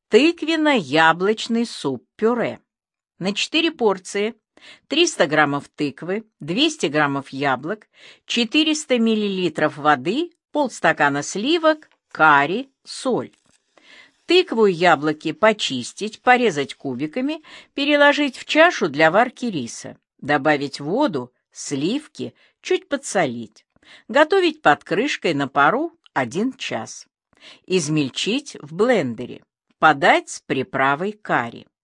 Тыквенно-яблочный суп-пюре. На 4 порции 300 граммов тыквы, 200 граммов яблок, 400 миллилитров воды, полстакана сливок, карри, соль. Тыкву и яблоки почистить, порезать кубиками, переложить в чашу для варки риса, добавить воду, сливки, чуть подсолить. Готовить под крышкой на пару 1 час. Измельчить в блендере. Подать с приправой карри.